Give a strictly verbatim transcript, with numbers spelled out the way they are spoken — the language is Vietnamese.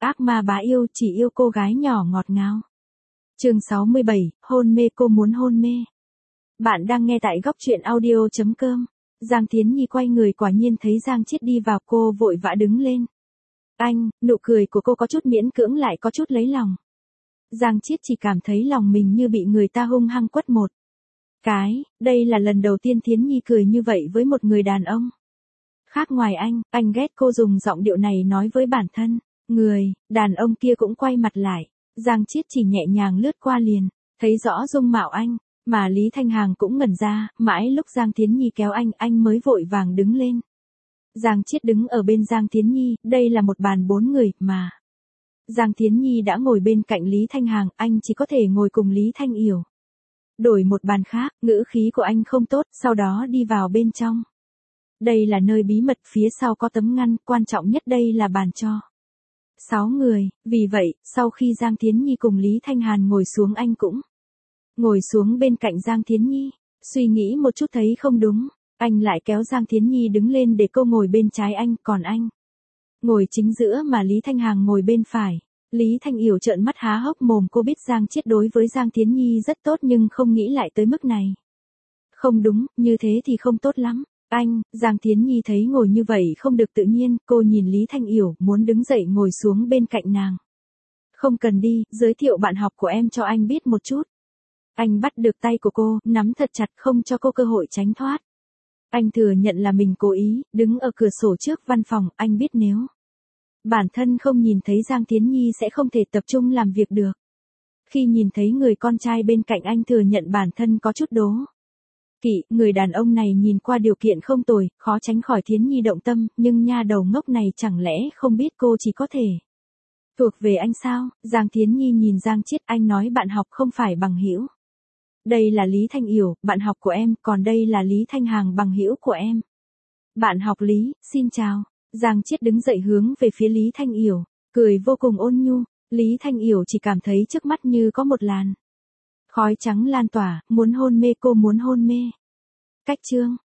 ác ma bá yêu chỉ yêu cô gái nhỏ ngọt ngào. Chương sáu mươi bảy, hôn mê cô muốn hôn mê. Bạn đang nghe tại góc truyện audio chấm com. Giang Thiến Nhi quay người quả nhiên thấy Giang Chiết đi vào, cô vội vã đứng lên. Anh, nụ cười của cô có chút miễn cưỡng lại có chút lấy lòng. Giang Chiết chỉ cảm thấy lòng mình như bị người ta hung hăng quất một cái, đây là lần đầu tiên Thiến Nhi cười như vậy với một người đàn ông. Khác ngoài anh, anh ghét cô dùng giọng điệu này nói với bản thân. Người, đàn ông kia cũng quay mặt lại. Giang Chiết chỉ nhẹ nhàng lướt qua liền, thấy rõ dung mạo anh, mà Lý Thanh Hằng cũng ngẩn ra, mãi lúc Giang Thiến Nhi kéo anh, anh mới vội vàng đứng lên. Giang Chiết đứng ở bên Giang Thiến Nhi, đây là một bàn bốn người, mà. Giang Thiến Nhi đã ngồi bên cạnh Lý Thanh Hằng, anh chỉ có thể ngồi cùng Lý Thanh Yểu. Đổi một bàn khác, ngữ khí của anh không tốt, sau đó đi vào bên trong. Đây là nơi bí mật, phía sau có tấm ngăn, quan trọng nhất đây là bàn cho sáu người, vì vậy, sau khi Giang Thiến Nhi cùng Lý Thanh Hàn ngồi xuống anh cũng ngồi xuống bên cạnh Giang Thiến Nhi, suy nghĩ một chút thấy không đúng, anh lại kéo Giang Thiến Nhi đứng lên để cô ngồi bên trái anh, còn anh ngồi chính giữa mà Lý Thanh Hằng ngồi bên phải. Lý Thanh Yểu trợn mắt há hốc mồm, cô biết Giang Chiết đối với Giang Thiến Nhi rất tốt nhưng không nghĩ lại tới mức này. Không đúng, như thế thì không tốt lắm. Anh, Giang Thiến Nhi thấy ngồi như vậy không được tự nhiên, cô nhìn Lý Thanh Yểu, muốn đứng dậy ngồi xuống bên cạnh nàng. Không cần đi, giới thiệu bạn học của em cho anh biết một chút. Anh bắt được tay của cô, nắm thật chặt không cho cô cơ hội tránh thoát. Anh thừa nhận là mình cố ý, đứng ở cửa sổ trước văn phòng, anh biết nếu bản thân không nhìn thấy Giang Thiến Nhi sẽ không thể tập trung làm việc được. Khi nhìn thấy người con trai bên cạnh anh thừa nhận bản thân có chút đố kỵ, người đàn ông này nhìn qua điều kiện không tồi, khó tránh khỏi Thiến Nhi động tâm, nhưng nha đầu ngốc này chẳng lẽ không biết cô chỉ có thể thuộc về anh sao? Giang Thiến Nhi nhìn Giang Chiết, anh nói bạn học không phải bằng hữu. Đây là Lý Thanh Yểu, bạn học của em, còn đây là Lý Thanh Hằng, bằng hữu của em. Bạn học Lý, xin chào. Giang Chiết đứng dậy hướng về phía Lý Thanh Yểu, cười vô cùng ôn nhu. Lý Thanh Yểu chỉ cảm thấy trước mắt như có một làn khói trắng lan tỏa, muốn hôn mê cô muốn hôn mê. Cách chương